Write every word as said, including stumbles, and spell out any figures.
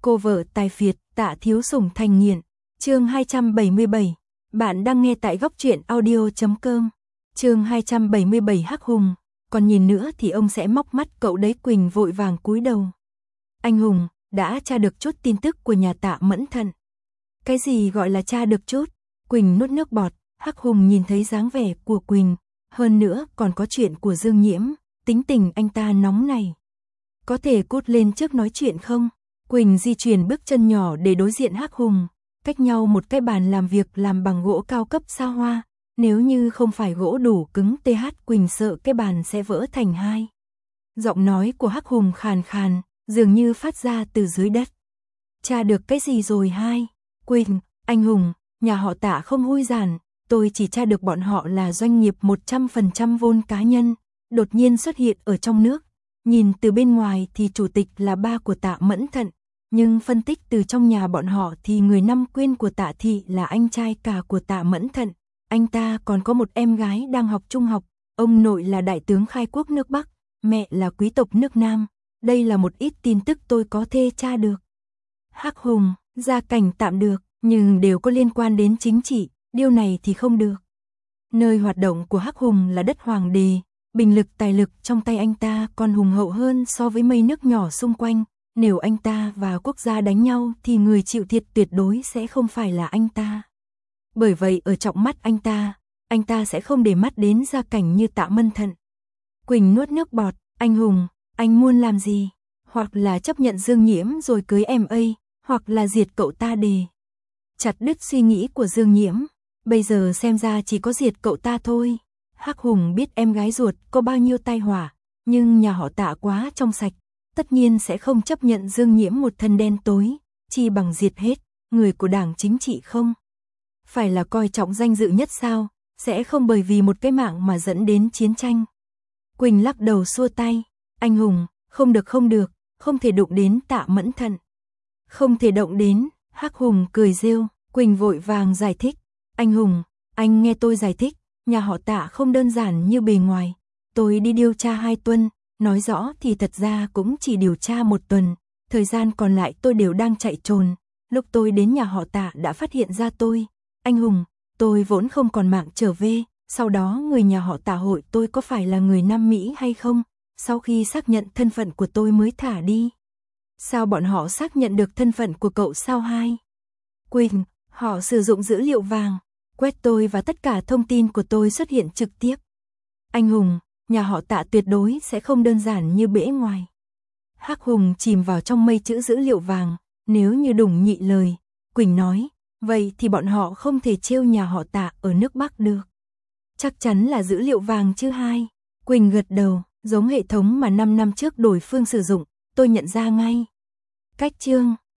Cô vợ tài phiệt, Tạ Thiếu Sủng thành nghiện. Chương hai trăm bảy mươi bảy. Bạn đang nghe tại góc truyện audio chấm com. Chương hai trăm bảy mươi bảy. Hắc Hùng, còn nhìn nữa thì ông sẽ móc mắt cậu đấy. Quỳnh vội vàng cúi đầu. Anh Hùng, đã tra được chút tin tức của nhà Tạ Mẫn Thận. Cái gì gọi là tra được chút? Quỳnh nuốt nước bọt. Hắc Hùng nhìn thấy dáng vẻ của Quỳnh, hơn nữa còn có chuyện của Dương Nhiễm, tính tình anh ta nóng này. Có thể cút lên trước nói chuyện không? Quỳnh di chuyển bước chân nhỏ để đối diện Hắc Hùng, cách nhau một cái bàn làm việc làm bằng gỗ cao cấp xa hoa, nếu như không phải gỗ đủ cứng tê hát Quỳnh sợ cái bàn sẽ vỡ thành hai. Giọng nói của Hắc Hùng khàn khàn, dường như phát ra từ dưới đất. Tra được cái gì rồi hai? Quỳnh, anh Hùng, nhà họ Tạ không hôi giản, tôi chỉ tra được bọn họ là doanh nghiệp một trăm phần trăm vốn cá nhân, đột nhiên xuất hiện ở trong nước. Nhìn từ bên ngoài thì chủ tịch là ba của Tạ Mẫn Thận, nhưng phân tích từ trong nhà bọn họ thì người năm quyên của Tạ Thị là anh trai cả của Tạ Mẫn Thận. Anh ta còn có một em gái đang học trung học, ông nội là đại tướng khai quốc nước Bắc, mẹ là quý tộc nước Nam. Đây là một ít tin tức tôi có thể tra được. Hắc Hùng, gia cảnh tạm được, nhưng đều có liên quan đến chính trị, điều này thì không được. Nơi hoạt động của Hắc Hùng là đất Hoàng Đề, bình lực tài lực trong tay anh ta còn hùng hậu hơn so với mây nước nhỏ xung quanh. Nếu anh ta và quốc gia đánh nhau thì người chịu thiệt tuyệt đối sẽ không phải là anh ta. Bởi vậy ở trong mắt anh ta, anh ta sẽ không để mắt đến gia cảnh như Tạ Mẫn Thận. Quỳnh nuốt nước bọt, anh Hùng, anh muốn làm gì? Hoặc là chấp nhận Dương Nhiễm rồi cưới em ấy, hoặc là diệt cậu ta để chặt đứt suy nghĩ của Dương Nhiễm. Bây giờ xem ra chỉ có diệt cậu ta thôi. Hắc Hùng biết em gái ruột có bao nhiêu tai họa, nhưng nhà họ Tạ quá trong sạch, tất nhiên sẽ không chấp nhận Dương Nhiễm một thân đen tối, chi bằng diệt hết người của đảng chính trị không. Phải là coi trọng danh dự nhất sao, sẽ không bởi vì một cái mạng mà dẫn đến chiến tranh. Quỳnh lắc đầu xua tay, anh Hùng, không được không được, không thể đụng đến Tạ Mẫn Thận. Không thể động đến, Hắc Hùng cười rêu. Quỳnh vội vàng giải thích, anh Hùng, anh nghe tôi giải thích, nhà họ Tạ không đơn giản như bề ngoài. Tôi đi điều tra hai tuần, nói rõ thì thật ra cũng chỉ điều tra một tuần, thời gian còn lại tôi đều đang chạy trồn. Lúc tôi đến nhà họ Tạ đã phát hiện ra tôi. Anh Hùng, tôi vốn không còn mạng trở về, sau đó người nhà họ Tạ hội tôi có phải là người Nam Mỹ hay không, sau khi xác nhận thân phận của tôi mới thả đi. Sao bọn họ xác nhận được thân phận của cậu sao hai? Quỳnh, họ sử dụng dữ liệu vàng, quét tôi và tất cả thông tin của tôi xuất hiện trực tiếp. Anh Hùng, nhà họ Tạ tuyệt đối sẽ không đơn giản như bề ngoài. Hắc Hùng chìm vào trong mây chữ dữ liệu vàng, nếu như đủng nhị lời. Quỳnh nói, vậy thì bọn họ không thể trêu nhà họ Tạ ở nước Bắc được. Chắc chắn là dữ liệu vàng chứ hai. Quỳnh gật đầu, giống hệ thống mà năm năm trước đối phương sử dụng, tôi nhận ra ngay. Cách chương